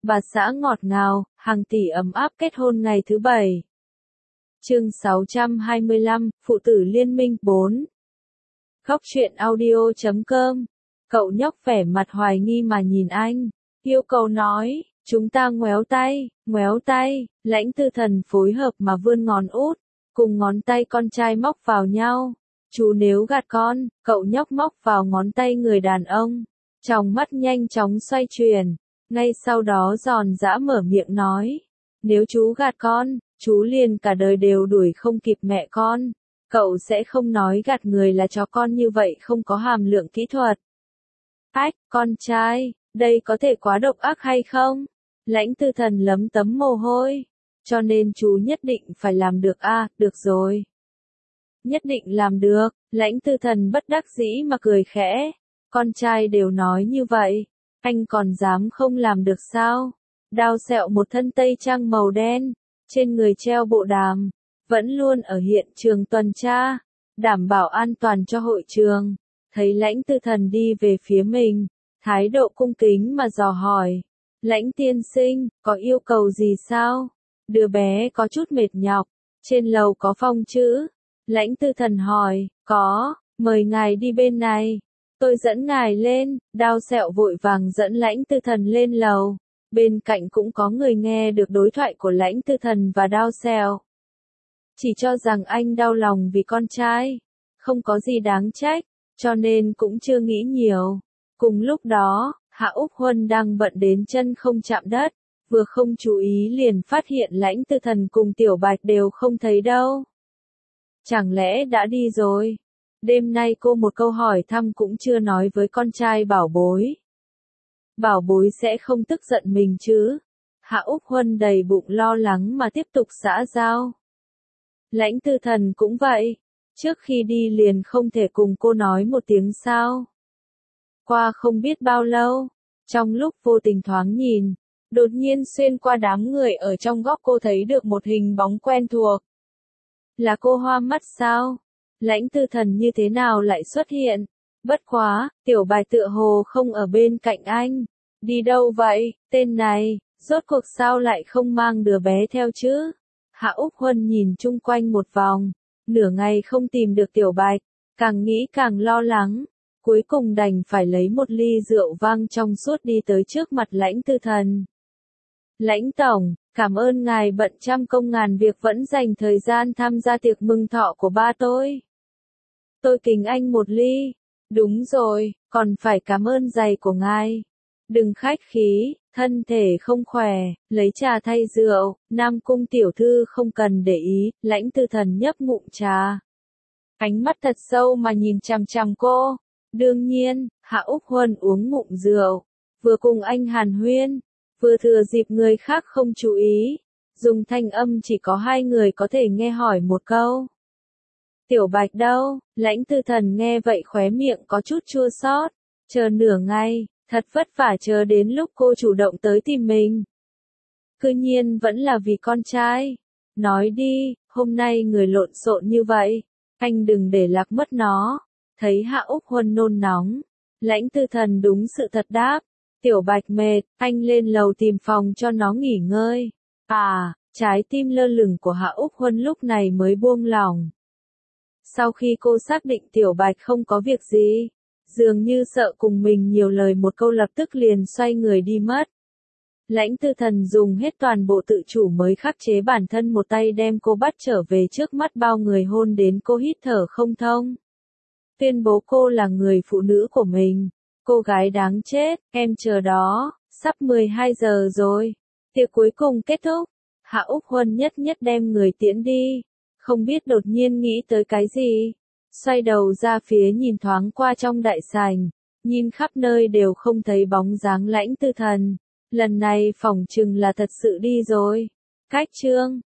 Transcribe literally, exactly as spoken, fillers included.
bà xã ngọt ngào, hàng tỷ ấm áp kết hôn ngày thứ bảy. Chương sáu trăm hai mươi lăm, Phụ tử liên minh bốn. Góc truyện audio chấm com. Cậu nhóc vẻ mặt hoài nghi mà nhìn anh, yêu cầu nói, chúng ta ngoéo tay, ngoéo tay, Lãnh Tư Thần phối hợp mà vươn ngón út, cùng ngón tay con trai móc vào nhau. Chú nếu gạt con, cậu nhóc móc vào ngón tay người đàn ông, tròng mắt nhanh chóng xoay chuyển, ngay sau đó giòn giã mở miệng nói, nếu chú gạt con, chú liền cả đời đều đuổi không kịp mẹ con, cậu sẽ không nói gạt người là chó con như vậy không có hàm lượng kỹ thuật. Ách, con trai, đây có thể quá độc ác hay không? Lãnh Tư Thần lấm tấm mồ hôi, cho nên chú nhất định phải làm được a, à, được rồi. Nhất định làm được, Lãnh Tư Thần bất đắc dĩ mà cười khẽ, con trai đều nói như vậy, anh còn dám không làm được sao? Đao sẹo một thân tây trang màu đen, trên người treo bộ đàm, vẫn luôn ở hiện trường tuần tra, đảm bảo an toàn cho hội trường. Thấy Lãnh Tư Thần đi về phía mình, thái độ cung kính mà dò hỏi, Lãnh tiên sinh, có yêu cầu gì sao? Đứa bé có chút mệt nhọc, trên lầu có phòng chữ. Lãnh Tư Thần hỏi, có, mời ngài đi bên này, tôi dẫn ngài lên. Đao sẹo vội vàng dẫn Lãnh Tư Thần lên lầu, bên cạnh cũng có người nghe được đối thoại của Lãnh Tư Thần và Đao sẹo. Chỉ cho rằng anh đau lòng vì con trai, không có gì đáng trách, cho nên cũng chưa nghĩ nhiều. Cùng lúc đó, Hạ Úc Huân đang bận đến chân không chạm đất, vừa không chú ý liền phát hiện Lãnh Tư Thần cùng Tiểu Bạch đều không thấy đâu. Chẳng lẽ đã đi rồi? Đêm nay cô một câu hỏi thăm cũng chưa nói với con trai bảo bối. Bảo bối sẽ không tức giận mình chứ? Hạ Úc Huân đầy bụng lo lắng mà tiếp tục xã giao. Lãnh Tư Thần cũng vậy, trước khi đi liền không thể cùng cô nói một tiếng sao. Qua không biết bao lâu, trong lúc vô tình thoáng nhìn, đột nhiên xuyên qua đám người ở trong góc cô thấy được một hình bóng quen thuộc. Là cô hoa mắt sao? Lãnh Tư Thần như thế nào lại xuất hiện? Bất quá, Tiểu Bạch tựa hồ không ở bên cạnh anh. Đi đâu vậy? Tên này, rốt cuộc sao lại không mang đứa bé theo chứ? Hạ Úc Huân nhìn chung quanh một vòng, nửa ngày không tìm được Tiểu Bạch, càng nghĩ càng lo lắng, cuối cùng đành phải lấy một ly rượu vang trong suốt đi tới trước mặt Lãnh Tư Thần. Lãnh Tổng, cảm ơn ngài bận trăm công ngàn việc vẫn dành thời gian tham gia tiệc mừng thọ của ba tôi. Tôi kính anh một ly. Đúng rồi, còn phải cảm ơn giày của ngài. Đừng khách khí, thân thể không khỏe, lấy trà thay rượu, Nam Cung tiểu thư không cần để ý. Lãnh Tư Thần nhấp ngụm trà, ánh mắt thật sâu mà nhìn chằm chằm cô. Đương nhiên, Hạ Úc Huân uống ngụm rượu, vừa cùng anh hàn huyên, vừa thừa dịp người khác không chú ý, dùng thanh âm chỉ có hai người có thể nghe hỏi một câu. Tiểu Bạch đâu? Lãnh Tư Thần nghe vậy khóe miệng có chút chua xót, chờ nửa ngày, thật vất vả chờ đến lúc cô chủ động tới tìm mình. Cư nhiên vẫn là vì con trai. Nói đi, hôm nay người lộn xộn như vậy, anh đừng để lạc mất nó. Thấy Hạ Úc Huân nôn nóng, Lãnh Tư Thần đúng sự thật đáp, Tiểu Bạch mệt, anh lên lầu tìm phòng cho nó nghỉ ngơi. À, trái tim lơ lửng của Hạ Úc Huân lúc này mới buông lỏng. Sau khi cô xác định Tiểu Bạch không có việc gì, dường như sợ cùng mình nhiều lời một câu lập tức liền xoay người đi mất. Lãnh Tư Thần dùng hết toàn bộ tự chủ mới khắc chế bản thân, một tay đem cô bắt trở về trước mắt bao người, hôn đến cô hít thở không thông. Tuyên bố cô là người phụ nữ của mình. Cô gái đáng chết, em chờ đó, sắp mười hai giờ rồi. Tiệc cuối cùng kết thúc, Hạ Úc Huân nhất nhất đem người tiễn đi. Không biết đột nhiên nghĩ tới cái gì, xoay đầu ra phía nhìn thoáng qua trong đại sảnh, nhìn khắp nơi đều không thấy bóng dáng Lãnh Tư Thần. Lần này phỏng chừng là thật sự đi rồi. Cách chương